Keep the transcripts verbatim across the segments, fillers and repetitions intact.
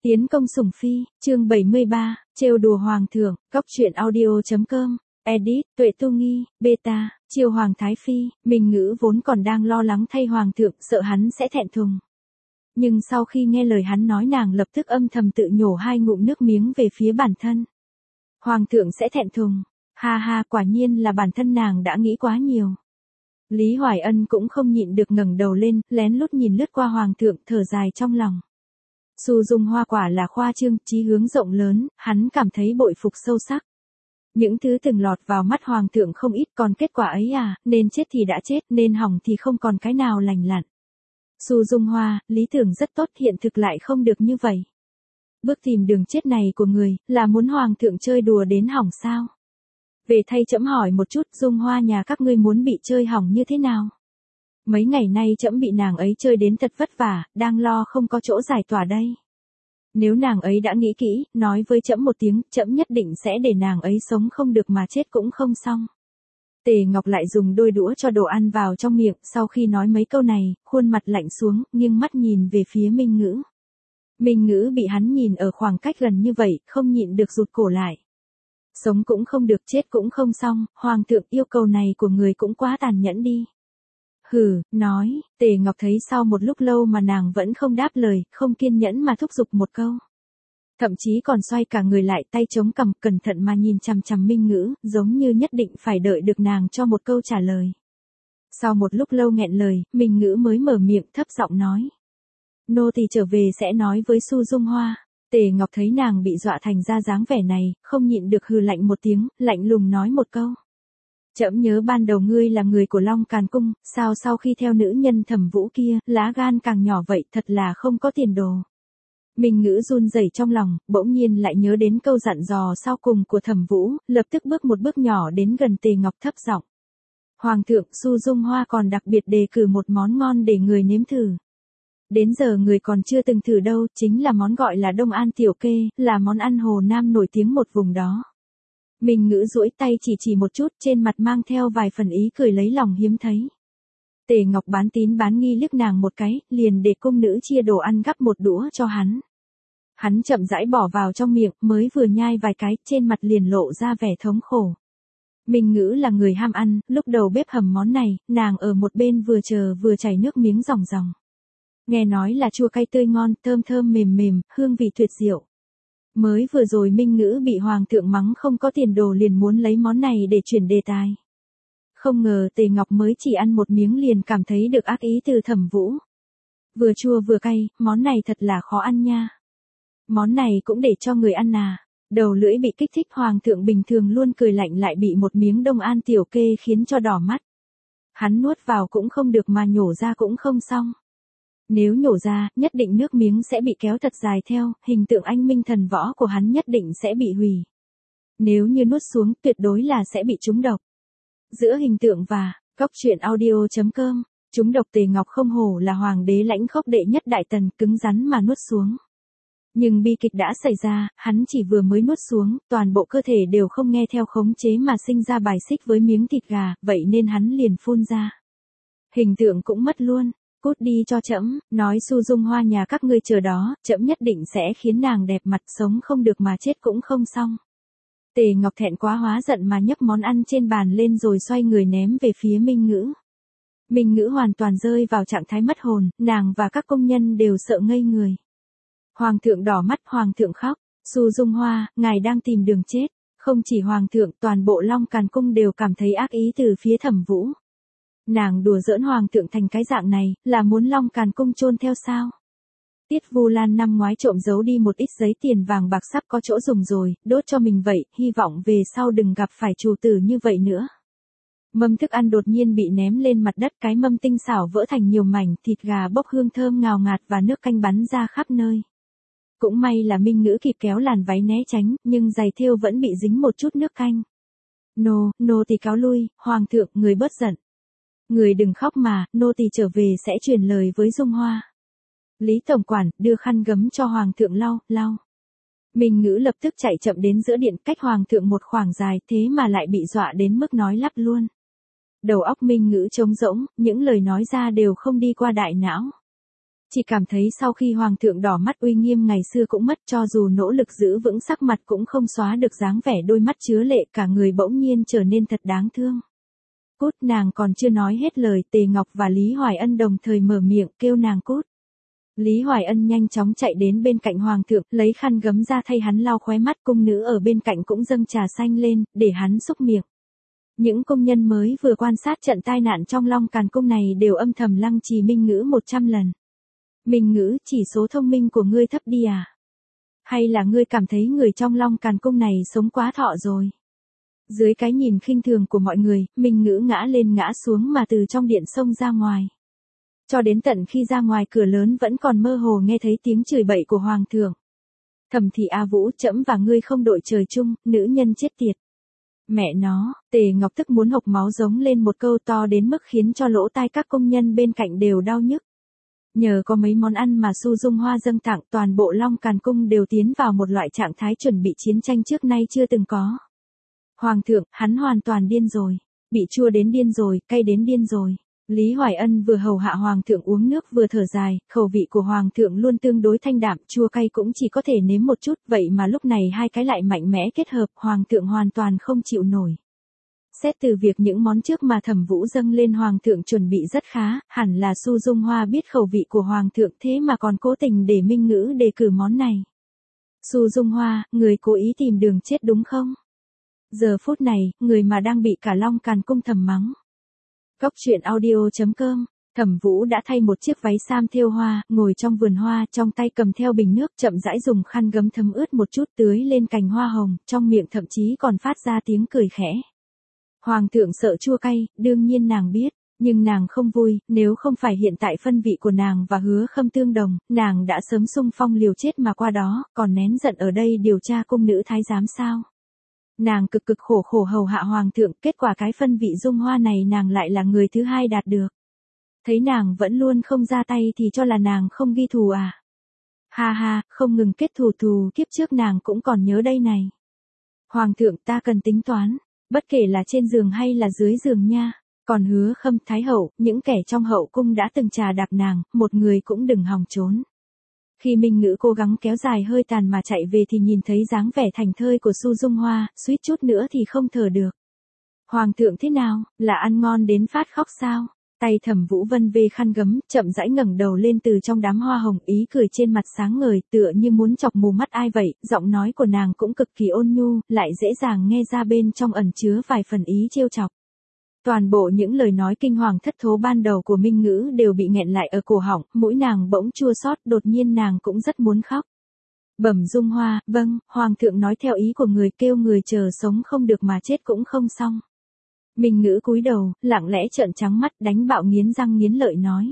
Tiến công sủng phi, chương bảy mươi ba, trêu đùa hoàng thượng, góc truyện audio chấm com, edit, Tuệ Tu Nghi, beta, chiêu hoàng thái phi, Minh Ngữ vốn còn đang lo lắng thay hoàng thượng, sợ hắn sẽ thẹn thùng. Nhưng sau khi nghe lời hắn nói nàng lập tức âm thầm tự nhổ hai ngụm nước miếng về phía bản thân. Hoàng thượng sẽ thẹn thùng, ha ha, quả nhiên là bản thân nàng đã nghĩ quá nhiều. Lý Hoài Ân cũng không nhịn được ngẩng đầu lên, lén lút nhìn lướt qua hoàng thượng, thở dài trong lòng. Su Dung Hoa quả là khoa trương, chí hướng rộng lớn, hắn cảm thấy bội phục sâu sắc. Những thứ từng lọt vào mắt hoàng thượng không ít, còn kết quả ấy à, nên chết thì đã chết, nên hỏng thì không còn cái nào lành lặn. Su Dung Hoa, lý tưởng rất tốt, hiện thực lại không được như vậy. Bước tìm đường chết này của người, là muốn hoàng thượng chơi đùa đến hỏng sao? Về thay trẫm hỏi một chút, Dung Hoa nhà các ngươi muốn bị chơi hỏng như thế nào? Mấy ngày nay trẫm bị nàng ấy chơi đến thật vất vả, đang lo không có chỗ giải tỏa đây. Nếu nàng ấy đã nghĩ kỹ, nói với trẫm một tiếng, trẫm nhất định sẽ để nàng ấy sống không được mà chết cũng không xong. Tề Ngọc lại dùng đôi đũa cho đồ ăn vào trong miệng, sau khi nói mấy câu này, khuôn mặt lạnh xuống, nghiêng mắt nhìn về phía Minh Ngữ. Minh Ngữ bị hắn nhìn ở khoảng cách gần như vậy, không nhịn được rụt cổ lại. Sống cũng không được, chết cũng không xong, hoàng thượng yêu cầu này của người cũng quá tàn nhẫn đi. Hừ, nói, Tề Ngọc thấy sau một lúc lâu mà nàng vẫn không đáp lời, không kiên nhẫn mà thúc giục một câu. Thậm chí còn xoay cả người lại, tay chống cằm, cẩn thận mà nhìn chằm chằm Minh Ngữ, giống như nhất định phải đợi được nàng cho một câu trả lời. Sau một lúc lâu nghẹn lời, Minh Ngữ mới mở miệng thấp giọng nói. Nô tỳ trở về sẽ nói với Su Dung Hoa. Tề Ngọc thấy nàng bị dọa thành ra dáng vẻ này, không nhịn được hừ lạnh một tiếng, lạnh lùng nói một câu. Trẫm nhớ ban đầu ngươi là người của Long Càn Cung, sao sau khi theo nữ nhân Thẩm Vũ kia, lá gan càng nhỏ vậy, thật là không có tiền đồ. Minh Ngữ run rẩy trong lòng, bỗng nhiên lại nhớ đến câu dặn dò sau cùng của Thẩm Vũ, lập tức bước một bước nhỏ đến gần Tề Ngọc thấp giọng. Hoàng thượng, Su Dung Hoa còn đặc biệt đề cử một món ngon để người nếm thử. Đến giờ người còn chưa từng thử đâu, chính là món gọi là Đông An Tiểu Kê, là món ăn Hồ Nam nổi tiếng một vùng đó. Minh Ngữ duỗi tay chỉ chỉ một chút, trên mặt mang theo vài phần ý cười lấy lòng hiếm thấy. Tề Ngọc bán tín bán nghi liếc nàng một cái, liền để cung nữ chia đồ ăn gắp một đũa cho hắn. Hắn chậm rãi bỏ vào trong miệng, mới vừa nhai vài cái, trên mặt liền lộ ra vẻ thống khổ. Minh Ngữ là người ham ăn, lúc đầu bếp hầm món này, nàng ở một bên vừa chờ vừa chảy nước miếng ròng ròng. Nghe nói là chua cay tươi ngon, thơm thơm mềm mềm, hương vị tuyệt diệu. Mới vừa rồi Minh Ngữ bị hoàng thượng mắng không có tiền đồ liền muốn lấy món này để chuyển đề tài. Không ngờ Tề Ngọc mới chỉ ăn một miếng liền cảm thấy được ác ý từ Thẩm Vũ. Vừa chua vừa cay, món này thật là khó ăn nha. Món này cũng để cho người ăn à. Đầu lưỡi bị kích thích, hoàng thượng bình thường luôn cười lạnh lại bị một miếng Đông An Tiểu Kê khiến cho đỏ mắt. Hắn nuốt vào cũng không được mà nhổ ra cũng không xong. Nếu nhổ ra, nhất định nước miếng sẽ bị kéo thật dài theo, hình tượng anh minh thần võ của hắn nhất định sẽ bị hủy. Nếu như nuốt xuống, tuyệt đối là sẽ bị trúng độc. Giữa hình tượng và góc truyện audio chấm com, trúng độc Tề Ngọc không hổ là hoàng đế lãnh khốc đệ nhất đại tần, cứng rắn mà nuốt xuống. Nhưng bi kịch đã xảy ra, hắn chỉ vừa mới nuốt xuống, toàn bộ cơ thể đều không nghe theo khống chế mà sinh ra bài xích với miếng thịt gà, vậy nên hắn liền phun ra. Hình tượng cũng mất luôn. Cút đi cho trẫm, nói Su Dung Hoa nhà các ngươi chờ đó, trẫm nhất định sẽ khiến nàng đẹp mặt, sống không được mà chết cũng không xong. Tề Ngọc thẹn quá hóa giận mà nhấc món ăn trên bàn lên rồi xoay người ném về phía Minh Ngữ. Minh Ngữ hoàn toàn rơi vào trạng thái mất hồn, nàng và các công nhân đều sợ ngây người. Hoàng thượng đỏ mắt, hoàng thượng khóc, Su Dung Hoa, ngài đang tìm đường chết. Không chỉ hoàng thượng, toàn bộ Long Càn Cung đều cảm thấy ác ý từ phía Thẩm Vũ. Nàng đùa giỡn hoàng thượng thành cái dạng này, là muốn Long Càn Cung chôn theo sao? Tiết Vu Lan năm ngoái trộm giấu đi một ít giấy tiền vàng bạc sắp có chỗ dùng rồi, đốt cho mình vậy, hy vọng về sau đừng gặp phải chủ tử như vậy nữa. Mâm thức ăn đột nhiên bị ném lên mặt đất, cái mâm tinh xảo vỡ thành nhiều mảnh, thịt gà bốc hương thơm ngào ngạt và nước canh bắn ra khắp nơi. Cũng may là Minh Ngữ kịp kéo làn váy né tránh, nhưng giày thêu vẫn bị dính một chút nước canh. Nô, nô tỳ cáo lui, hoàng thượng, người bớt giận. Người đừng khóc mà, nô tỳ trở về sẽ truyền lời với Dung Hoa. Lý tổng quản, đưa khăn gấm cho hoàng thượng lau, lau. Minh Ngữ lập tức chạy chậm đến giữa điện, cách hoàng thượng một khoảng dài, thế mà lại bị dọa đến mức nói lắp luôn. Đầu óc Minh Ngữ trống rỗng, những lời nói ra đều không đi qua đại não. Chỉ cảm thấy sau khi hoàng thượng đỏ mắt uy nghiêm ngày xưa cũng mất, cho dù nỗ lực giữ vững sắc mặt cũng không xóa được dáng vẻ đôi mắt chứa lệ, cả người bỗng nhiên trở nên thật đáng thương. Cút, nàng còn chưa nói hết lời, Tề Ngọc và Lý Hoài Ân đồng thời mở miệng kêu nàng cút. Lý Hoài Ân nhanh chóng chạy đến bên cạnh hoàng thượng, lấy khăn gấm ra thay hắn lau khóe mắt, cung nữ ở bên cạnh cũng dâng trà xanh lên, để hắn xúc miệng. Những công nhân mới vừa quan sát trận tai nạn trong Long Càn Cung này đều âm thầm lăng trì Minh Ngữ một trăm lần. Minh Ngữ, chỉ số thông minh của ngươi thấp đi à? Hay là ngươi cảm thấy người trong Long Càn Cung này sống quá thọ rồi? Dưới cái nhìn khinh thường của mọi người, Minh Ngữ ngã lên ngã xuống mà từ trong điện xông ra ngoài. Cho đến tận khi ra ngoài cửa lớn vẫn còn mơ hồ nghe thấy tiếng chửi bậy của hoàng thượng. Thẩm thị A Vũ, trẫm và ngươi không đội trời chung, nữ nhân chết tiệt. Mẹ nó, Tề Ngọc tức muốn hộc máu giống lên một câu to đến mức khiến cho lỗ tai các công nhân bên cạnh đều đau nhức. Nhờ có mấy món ăn mà Su Dung Hoa dâng tặng, toàn bộ Long Càn Cung đều tiến vào một loại trạng thái chuẩn bị chiến tranh trước nay chưa từng có. Hoàng thượng, hắn hoàn toàn điên rồi. Bị chua đến điên rồi, cay đến điên rồi. Lý Hoài Ân vừa hầu hạ hoàng thượng uống nước vừa thở dài, khẩu vị của hoàng thượng luôn tương đối thanh đạm, chua cay cũng chỉ có thể nếm một chút, vậy mà lúc này hai cái lại mạnh mẽ kết hợp, hoàng thượng hoàn toàn không chịu nổi. Xét từ việc những món trước mà Thẩm Vũ dâng lên hoàng thượng chuẩn bị rất khá, hẳn là Su Dung Hoa biết khẩu vị của hoàng thượng thế mà còn cố tình để Minh Ngữ đề cử món này. Su Dung Hoa, người cố ý tìm đường chết đúng không? Giờ phút này, người mà đang bị cả Long Càn Cung thầm mắng. Góc truyện audio chấm com, Thẩm Vũ đã thay một chiếc váy sam thêu hoa, ngồi trong vườn hoa, trong tay cầm theo bình nước, chậm rãi dùng khăn gấm thấm ướt một chút tưới lên cành hoa hồng, trong miệng thậm chí còn phát ra tiếng cười khẽ. Hoàng thượng sợ chua cay, đương nhiên nàng biết, nhưng nàng không vui, nếu không phải hiện tại phân vị của nàng và Hứa Khâm tương đồng, nàng đã sớm xung phong liều chết mà qua đó, còn nén giận ở đây điều tra cung nữ thái giám sao? Nàng cực cực khổ khổ hầu hạ hoàng thượng, kết quả cái phân vị Dung Hoa này nàng lại là người thứ hai đạt được. Thấy nàng vẫn luôn không ra tay thì cho là nàng không ghi thù à? Ha ha, không ngừng kết thù thù, kiếp trước nàng cũng còn nhớ đây này. Hoàng thượng, ta cần tính toán, bất kể là trên giường hay là dưới giường nha. Còn Hứa Khâm, Thái hậu, những kẻ trong hậu cung đã từng trà đạp nàng, một người cũng đừng hòng trốn. Khi Minh Ngữ cố gắng kéo dài hơi tàn mà chạy về thì nhìn thấy dáng vẻ thành thơi của Su Dung Hoa, suýt chút nữa thì không thở được. Hoàng thượng thế nào, là ăn ngon đến phát khóc sao? Tay Thẩm Vũ vân về khăn gấm, chậm rãi ngẩng đầu lên từ trong đám hoa hồng, ý cười trên mặt sáng ngời, tựa như muốn chọc mù mắt ai vậy, giọng nói của nàng cũng cực kỳ ôn nhu, lại dễ dàng nghe ra bên trong ẩn chứa vài phần ý trêu chọc. Toàn bộ những lời nói kinh hoàng thất thố ban đầu của Minh Ngữ đều bị nghẹn lại ở cổ họng, mũi nàng bỗng chua xót, đột nhiên nàng cũng rất muốn khóc. Bẩm Dung Hoa, vâng, hoàng thượng nói theo ý của người, kêu người chờ sống không được mà chết cũng không xong. Minh Ngữ cúi đầu, lặng lẽ trợn trắng mắt, đánh bạo nghiến răng nghiến lợi nói.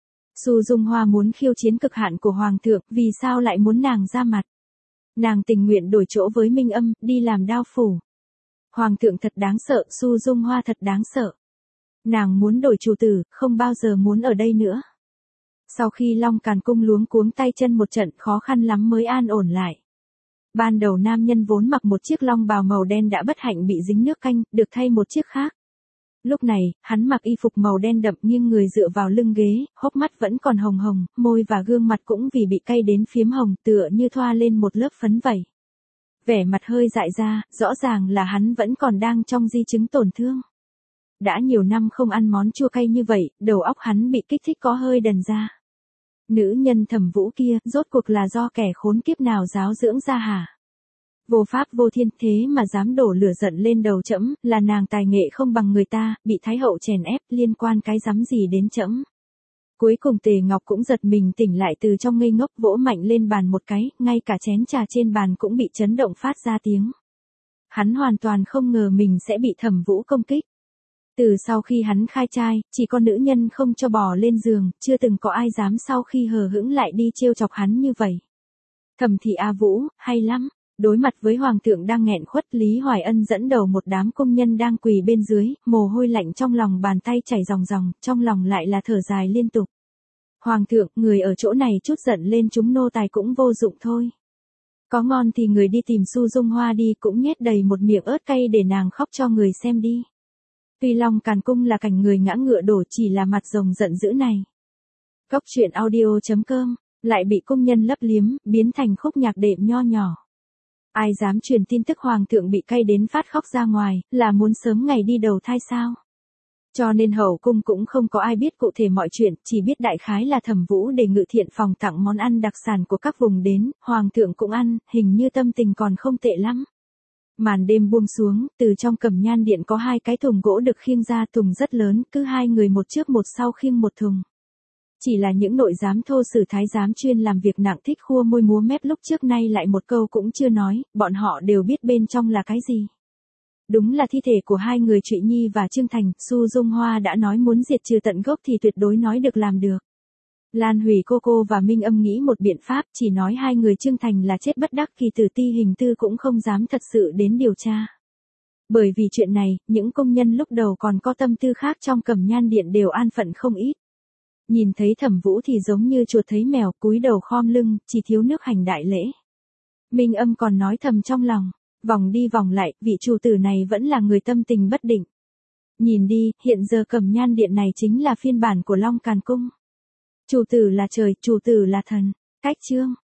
Su Dung Hoa muốn khiêu chiến cực hạn của hoàng thượng, vì sao lại muốn nàng ra mặt? Nàng tình nguyện đổi chỗ với Minh Âm, đi làm đao phủ. Hoàng thượng thật đáng sợ, Su Dung Hoa thật đáng sợ. Nàng muốn đổi chủ tử, không bao giờ muốn ở đây nữa. Sau khi Long Càn Cung luống cuống tay chân một trận, khó khăn lắm mới an ổn lại. Ban đầu nam nhân vốn mặc một chiếc long bào màu đen đã bất hạnh bị dính nước canh, được thay một chiếc khác. Lúc này, hắn mặc y phục màu đen đậm nghiêng người dựa vào lưng ghế, hốc mắt vẫn còn hồng hồng, môi và gương mặt cũng vì bị cay đến phiếm hồng, tựa như thoa lên một lớp phấn vẩy. Vẻ mặt hơi dại ra, rõ ràng là hắn vẫn còn đang trong di chứng tổn thương. Đã nhiều năm không ăn món chua cay như vậy, đầu óc hắn bị kích thích có hơi đần ra. Nữ nhân Thẩm Vũ kia, rốt cuộc là do kẻ khốn kiếp nào giáo dưỡng ra hả? Vô pháp vô thiên thế mà dám đổ lửa giận lên đầu trẫm, là nàng tài nghệ không bằng người ta, bị Thái hậu chèn ép, liên quan cái rắm gì đến trẫm? Cuối cùng Tề Ngọc cũng giật mình tỉnh lại từ trong ngây ngốc, vỗ mạnh lên bàn một cái, ngay cả chén trà trên bàn cũng bị chấn động phát ra tiếng. Hắn hoàn toàn không ngờ mình sẽ bị Thẩm Vũ công kích. Từ sau khi hắn khai trai, chỉ có nữ nhân không cho bò lên giường, chưa từng có ai dám sau khi hờ hững lại đi trêu chọc hắn như vậy. Thẩm thị A Vũ, hay lắm. Đối mặt với hoàng thượng đang nghẹn khuất, Lý Hoài Ân dẫn đầu một đám công nhân đang quỳ bên dưới, mồ hôi lạnh trong lòng bàn tay chảy ròng ròng, trong lòng lại là thở dài liên tục. Hoàng thượng, người ở chỗ này chút giận lên chúng nô tài cũng vô dụng thôi. Có ngon thì người đi tìm Su Dung Hoa đi, cũng nhét đầy một miệng ớt cay để nàng khóc cho người xem đi. Tuy Long Càn Cung là cảnh người ngã ngựa đổ, chỉ là mặt rồng giận dữ này. Cốc truyện audio chấm com lại bị công nhân lấp liếm, biến thành khúc nhạc đệm nho nhỏ. Ai dám truyền tin tức hoàng thượng bị cay đến phát khóc ra ngoài, là muốn sớm ngày đi đầu thai sao? Cho nên hậu cung cũng không có ai biết cụ thể mọi chuyện, chỉ biết đại khái là Thẩm Vũ để Ngự Thiện phòng tặng món ăn đặc sản của các vùng đến, hoàng thượng cũng ăn, hình như tâm tình còn không tệ lắm. Màn đêm buông xuống, từ trong Cẩm Nhan điện có hai cái thùng gỗ được khiêng ra, thùng rất lớn, cứ hai người một trước một sau khiêng một thùng. Chỉ là những nội giám thô sử thái giám chuyên làm việc nặng thích khua môi múa mép lúc trước nay lại một câu cũng chưa nói, bọn họ đều biết bên trong là cái gì. Đúng là thi thể của hai người Trụy Nhi và Trương Thành, Su Dung Hoa đã nói muốn diệt trừ tận gốc thì tuyệt đối nói được làm được. Lan Hủy cô cô và Minh Âm nghĩ một biện pháp, chỉ nói hai người Trương Thành là chết bất đắc kỳ tử, Ti Hình Tư cũng không dám thật sự đến điều tra. Bởi vì chuyện này, những công nhân lúc đầu còn có tâm tư khác trong Cẩm Nhan điện đều an phận không ít. Nhìn thấy Thẩm Vũ thì giống như chuột thấy mèo, cúi đầu khom lưng, chỉ thiếu nước hành đại lễ. Minh Âm còn nói thầm trong lòng, vòng đi vòng lại, vị chủ tử này vẫn là người tâm tình bất định. Nhìn đi, hiện giờ Cẩm Nhan điện này chính là phiên bản của Long Càn Cung. Chủ tử là trời, chủ tử là thần. Cách chương